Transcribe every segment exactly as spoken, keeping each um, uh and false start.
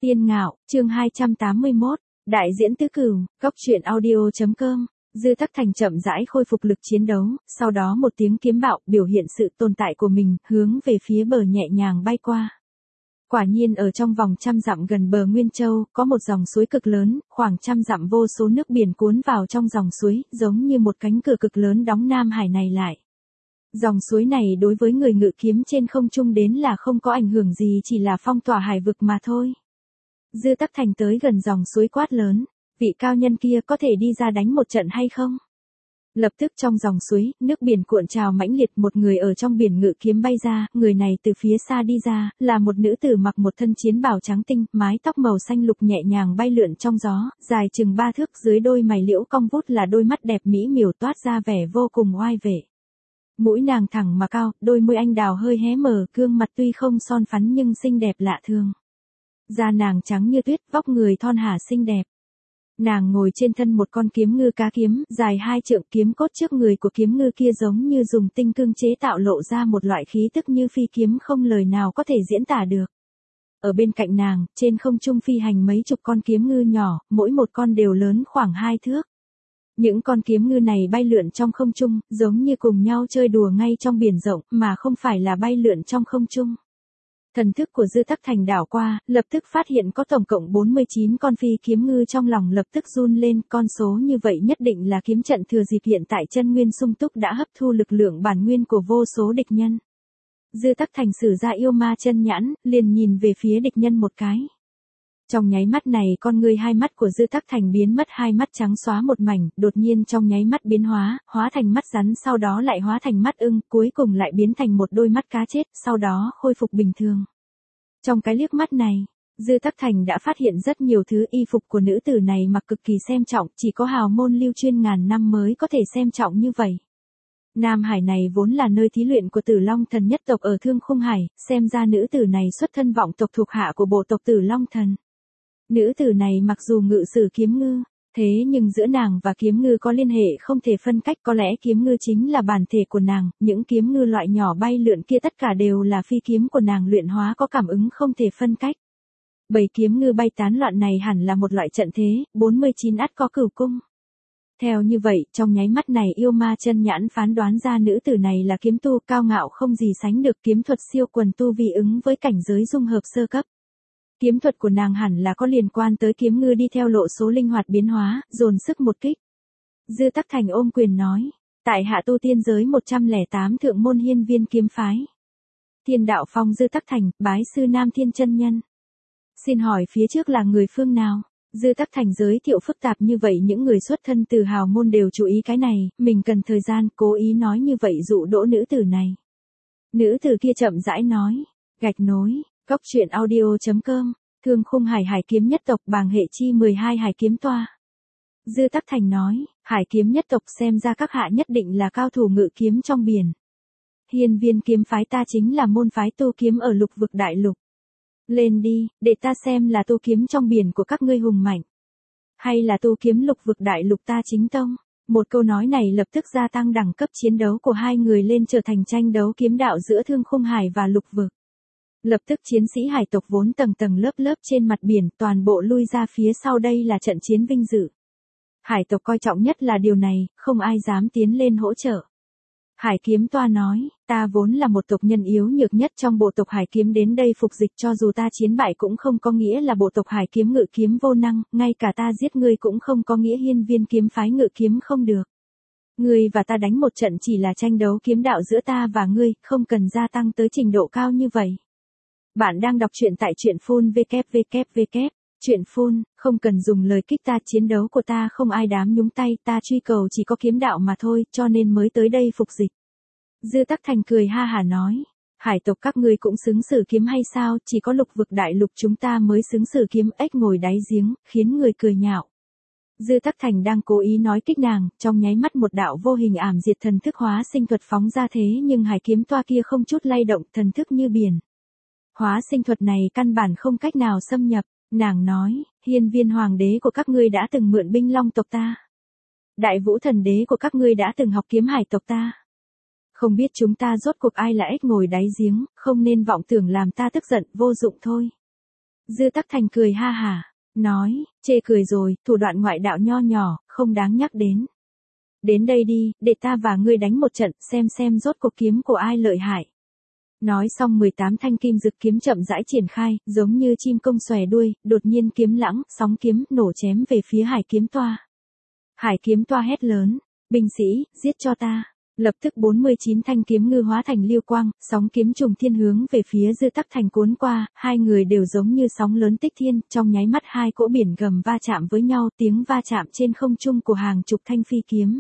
Tiên Ngạo, chương hai trăm tám mươi mốt, đại diễn tứ cửu, góc truyện audio chấm com. Dư Tắc Thành chậm rãi khôi phục lực chiến đấu, sau đó một tiếng kiếm bạo biểu hiện sự tồn tại của mình, hướng về phía bờ nhẹ nhàng bay qua. Quả nhiên ở trong vòng trăm dặm gần bờ Nguyên Châu, có một dòng suối cực lớn, khoảng trăm dặm vô số nước biển cuốn vào trong dòng suối, giống như một cánh cửa cực lớn đóng Nam Hải này lại. Dòng suối này đối với người ngự kiếm trên không trung đến là không có ảnh hưởng gì, chỉ là phong tỏa hải vực mà thôi. Dư Tắc Thành tới gần dòng suối quát lớn, vị cao nhân kia có thể đi ra đánh một trận hay không? Lập tức trong dòng suối, nước biển cuộn trào mãnh liệt, một người ở trong biển ngự kiếm bay ra, người này từ phía xa đi ra, là một nữ tử mặc một thân chiến bào trắng tinh, mái tóc màu xanh lục nhẹ nhàng bay lượn trong gió, dài chừng ba thước, dưới đôi mày liễu cong vút là đôi mắt đẹp mỹ miều toát ra vẻ vô cùng oai vệ. Mũi nàng thẳng mà cao, đôi môi anh đào hơi hé mở, gương mặt tuy không son phấn nhưng xinh đẹp lạ thường. Da nàng trắng như tuyết, vóc người thon thả xinh đẹp. Nàng ngồi trên thân một con kiếm ngư cá kiếm, dài hai trượng, kiếm cốt trước người của kiếm ngư kia giống như dùng tinh cương chế tạo, lộ ra một loại khí tức như phi kiếm không lời nào có thể diễn tả được. Ở bên cạnh nàng, trên không trung phi hành mấy chục con kiếm ngư nhỏ, mỗi một con đều lớn khoảng hai thước. Những con kiếm ngư này bay lượn trong không trung, giống như cùng nhau chơi đùa ngay trong biển rộng, mà không phải là bay lượn trong không trung. Thần thức của Dư Tắc Thành đảo qua, lập tức phát hiện có tổng cộng bốn mươi chín con phi kiếm ngư, trong lòng lập tức run lên, con số như vậy nhất định là kiếm trận thừa dịp hiện tại chân nguyên sung túc đã hấp thu lực lượng bản nguyên của vô số địch nhân. Dư Tắc Thành sử ra yêu ma chân nhãn, liền nhìn về phía địch nhân một cái. Trong nháy mắt này con ngươi hai mắt của Dư Tắc Thành biến mất, hai mắt trắng xóa một mảnh, đột nhiên trong nháy mắt biến hóa, hóa thành mắt rắn, sau đó lại hóa thành mắt ưng, cuối cùng lại biến thành một đôi mắt cá chết, sau đó khôi phục bình thường. Trong cái liếc mắt này, Dư Tắc Thành đã phát hiện rất nhiều thứ. Y phục của nữ tử này mặc cực kỳ xem trọng, chỉ có hào môn lưu chuyên ngàn năm mới có thể xem trọng như vậy. Nam Hải này vốn là nơi thí luyện của Tử Long Thần nhất tộc ở Thương Khung Hải, xem ra nữ tử này xuất thân vọng tộc thuộc hạ của bộ tộc Tử Long Thần. Nữ tử này mặc dù ngự sử kiếm ngư, thế nhưng giữa nàng và kiếm ngư có liên hệ không thể phân cách, có lẽ kiếm ngư chính là bản thể của nàng, những kiếm ngư loại nhỏ bay lượn kia tất cả đều là phi kiếm của nàng luyện hóa, có cảm ứng không thể phân cách. Bầy kiếm ngư bay tán loạn này hẳn là một loại trận thế, bốn mươi chín ắt có cửu cung. Theo như vậy, trong nháy mắt này yêu ma chân nhãn phán đoán ra nữ tử này là kiếm tu, cao ngạo không gì sánh được, kiếm thuật siêu quần tu vi ứng với cảnh giới dung hợp sơ cấp. Kiếm thuật của nàng hẳn là có liên quan tới kiếm ngư đi theo lộ số linh hoạt biến hóa, dồn sức một kích. Dư Tắc Thành ôm quyền nói, tại hạ tu tiên giới một trăm lẻ tám thượng môn Hiên Viên kiếm phái. Thiên đạo phong Dư Tắc Thành, bái sư Nam Thiên chân nhân. Xin hỏi phía trước là người phương nào? Dư Tắc Thành giới thiệu phức tạp như vậy, những người xuất thân từ hào môn đều chú ý cái này, mình cần thời gian, cố ý nói như vậy dụ dỗ nữ tử này. Nữ tử kia chậm rãi nói, gạch nối. Góc truyện audio chấm com, Thương Khung Hải hải kiếm nhất tộc, bàng hệ chi mười hai hải kiếm toa. Dư Tắc Thành nói, hải kiếm nhất tộc xem ra các hạ nhất định là cao thủ ngự kiếm trong biển. Hiên Viên kiếm phái ta chính là môn phái tu kiếm ở lục vực đại lục. Lên đi, để ta xem là tu kiếm trong biển của các ngươi hùng mạnh, hay là tu kiếm lục vực đại lục ta chính tông. Một câu nói này lập tức gia tăng đẳng cấp chiến đấu của hai người lên, trở thành tranh đấu kiếm đạo giữa Thương Khung Hải và lục vực. Lập tức chiến sĩ hải tộc vốn tầng tầng lớp lớp trên mặt biển toàn bộ lui ra phía sau, đây là trận chiến vinh dự. Hải tộc coi trọng nhất là điều này, không ai dám tiến lên hỗ trợ. Hải kiếm toa nói, ta vốn là một tộc nhân yếu nhược nhất trong bộ tộc hải kiếm đến đây phục dịch, cho dù ta chiến bại cũng không có nghĩa là bộ tộc hải kiếm ngự kiếm vô năng, ngay cả ta giết ngươi cũng không có nghĩa Hiên Viên kiếm phái ngự kiếm không được. Ngươi và ta đánh một trận chỉ là tranh đấu kiếm đạo giữa ta và ngươi, không cần gia tăng tới trình độ cao như vậy. Bạn đang đọc truyện tại truyện phun vê kép vê kép vê kép, truyện phun, không cần dùng lời kích ta, chiến đấu của ta không ai dám nhúng tay, ta truy cầu chỉ có kiếm đạo mà thôi, cho nên mới tới đây phục dịch. Dư Tắc Thành cười ha hả nói, hải tộc các ngươi cũng xứng sử kiếm hay sao, chỉ có lục vực đại lục chúng ta mới xứng sử kiếm, ếch ngồi đáy giếng, khiến người cười nhạo. Dư Tắc Thành đang cố ý nói kích nàng, trong nháy mắt một đạo vô hình ảm diệt thần thức hóa sinh thuật phóng ra, thế nhưng hải kiếm toa kia không chút lay động, thần thức như biển. Hóa sinh thuật này căn bản không cách nào xâm nhập, nàng nói, Hiên Viên hoàng đế của các ngươi đã từng mượn binh long tộc ta. Đại vũ thần đế của các ngươi đã từng học kiếm hải tộc ta. Không biết chúng ta rốt cuộc ai là ếch ngồi đáy giếng, không nên vọng tưởng làm ta tức giận, vô dụng thôi. Dư Tắc Thành cười ha hả, nói, chê cười rồi, thủ đoạn ngoại đạo nho nhỏ, không đáng nhắc đến. Đến đây đi, để ta và ngươi đánh một trận, xem xem rốt cuộc kiếm của ai lợi hại. Nói xong mười tám thanh kim dực kiếm chậm rãi triển khai, giống như chim công xòe đuôi, đột nhiên kiếm lãng, sóng kiếm, nổ chém về phía Hải Kiếm Toa. Hải Kiếm Toa hét lớn, binh sĩ, giết cho ta. Lập tức bốn mươi chín thanh kiếm ngư hóa thành lưu quang, sóng kiếm trùng thiên hướng về phía Dư Tắc Thành cuốn qua, hai người đều giống như sóng lớn tích thiên, trong nháy mắt hai cỗ biển gầm va chạm với nhau, tiếng va chạm trên không trung của hàng chục thanh phi kiếm.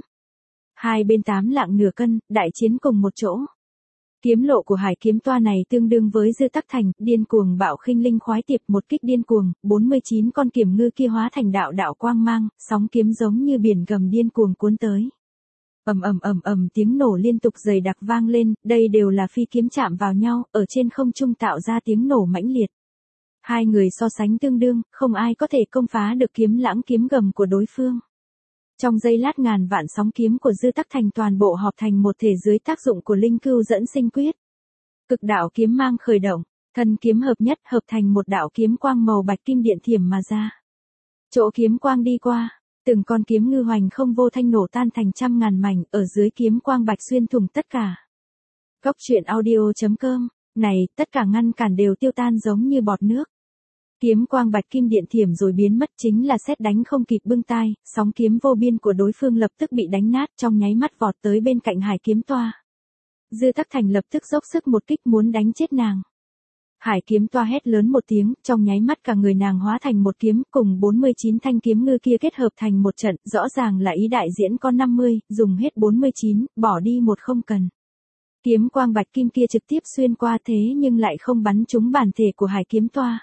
Hai bên tám lạng nửa cân, đại chiến cùng một chỗ. Kiếm lộ của Hải Kiếm Toa này tương đương với Dư Tắc Thành, điên cuồng bạo khinh linh khoái tiệp, một kích điên cuồng, bốn mươi chín con kiểm ngư kia hóa thành đạo đạo quang mang, sóng kiếm giống như biển gầm điên cuồng cuốn tới. Ầm ầm ầm ầm tiếng nổ liên tục dày đặc vang lên, đây đều là phi kiếm chạm vào nhau, ở trên không trung tạo ra tiếng nổ mãnh liệt. Hai người so sánh tương đương, không ai có thể công phá được kiếm lãng kiếm gầm của đối phương. Trong giây lát ngàn vạn sóng kiếm của Dư Tắc Thành toàn bộ họp thành một thể dưới tác dụng của linh cưu dẫn sinh quyết. Cực đạo kiếm mang khởi động, thân kiếm hợp nhất hợp thành một đạo kiếm quang màu bạch kim điện thiểm mà ra. Chỗ kiếm quang đi qua, từng con kiếm ngư hoành không vô thanh nổ tan thành trăm ngàn mảnh, ở dưới kiếm quang bạch xuyên thủng tất cả. Góc truyện audio chấm com, này, tất cả ngăn cản đều tiêu tan giống như bọt nước. Kiếm quang bạch kim điện thiểm rồi biến mất, chính là sét đánh không kịp bưng tai, sóng kiếm vô biên của đối phương lập tức bị đánh nát, trong nháy mắt vọt tới bên cạnh Hải Kiếm Toa. Dư Tắc Thành lập tức dốc sức một kích muốn đánh chết nàng. Hải Kiếm Toa hét lớn một tiếng, trong nháy mắt cả người nàng hóa thành một kiếm, cùng bốn mươi chín thanh kiếm ngư kia kết hợp thành một trận, rõ ràng là ý đại diễn có năm mươi, dùng hết bốn mươi chín, bỏ đi một không cần. Kiếm quang bạch kim kia trực tiếp xuyên qua thế nhưng lại không bắn trúng bản thể của Hải Kiếm Toa.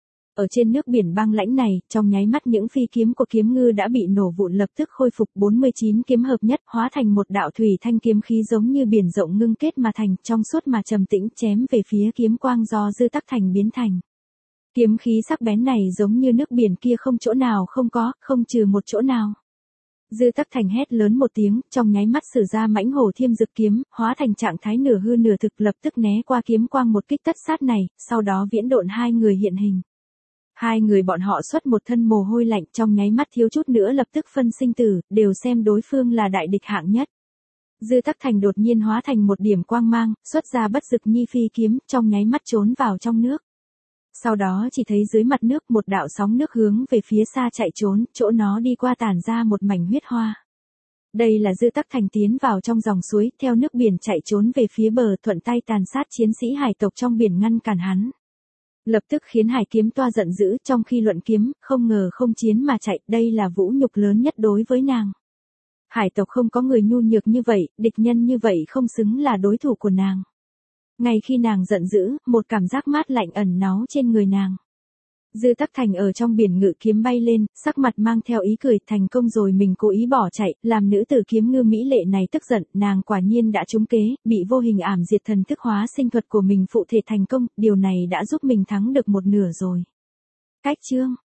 Ở trên nước biển băng lãnh này, trong nháy mắt những phi kiếm của kiếm ngư đã bị nổ vụn, lập tức khôi phục, bốn mươi chín kiếm hợp nhất, hóa thành một đạo thủy thanh kiếm khí giống như biển rộng ngưng kết mà thành, trong suốt mà trầm tĩnh, chém về phía kiếm quang do Dư Tắc Thành biến thành. Kiếm khí sắc bén này giống như nước biển kia, không chỗ nào không có, không trừ một chỗ nào. Dư Tắc Thành hét lớn một tiếng, trong nháy mắt sử ra mãnh hổ thiêm dực kiếm, hóa thành trạng thái nửa hư nửa thực, lập tức né qua kiếm quang một kích tất sát này, sau đó viễn độn hai người hiện hình. Hai người bọn họ xuất một thân mồ hôi lạnh, trong nháy mắt thiếu chút nữa lập tức phân sinh tử, đều xem đối phương là đại địch hạng nhất. Dư Tắc Thành đột nhiên hóa thành một điểm quang mang, xuất ra bất dực nhi phi kiếm, trong nháy mắt trốn vào trong nước. Sau đó chỉ thấy dưới mặt nước một đạo sóng nước hướng về phía xa chạy trốn, chỗ nó đi qua tản ra một mảnh huyết hoa. Đây là Dư Tắc Thành tiến vào trong dòng suối, theo nước biển chạy trốn về phía bờ, thuận tay tàn sát chiến sĩ hải tộc trong biển ngăn cản hắn. Lập tức khiến Hải Kiếm Toa giận dữ, trong khi luận kiếm, không ngờ không chiến mà chạy, đây là vũ nhục lớn nhất đối với nàng. Hải tộc không có người nhu nhược như vậy, địch nhân như vậy không xứng là đối thủ của nàng. Ngay khi nàng giận dữ, một cảm giác mát lạnh ẩn náu trên người nàng. Dư Tắc Thành ở trong biển ngự kiếm bay lên, sắc mặt mang theo ý cười, thành công rồi, mình cố ý bỏ chạy, làm nữ tử kiếm ngư mỹ lệ này tức giận, nàng quả nhiên đã trúng kế, bị vô hình ảm diệt thần thức hóa sinh thuật của mình phụ thể thành công, điều này đã giúp mình thắng được một nửa rồi. Cách chương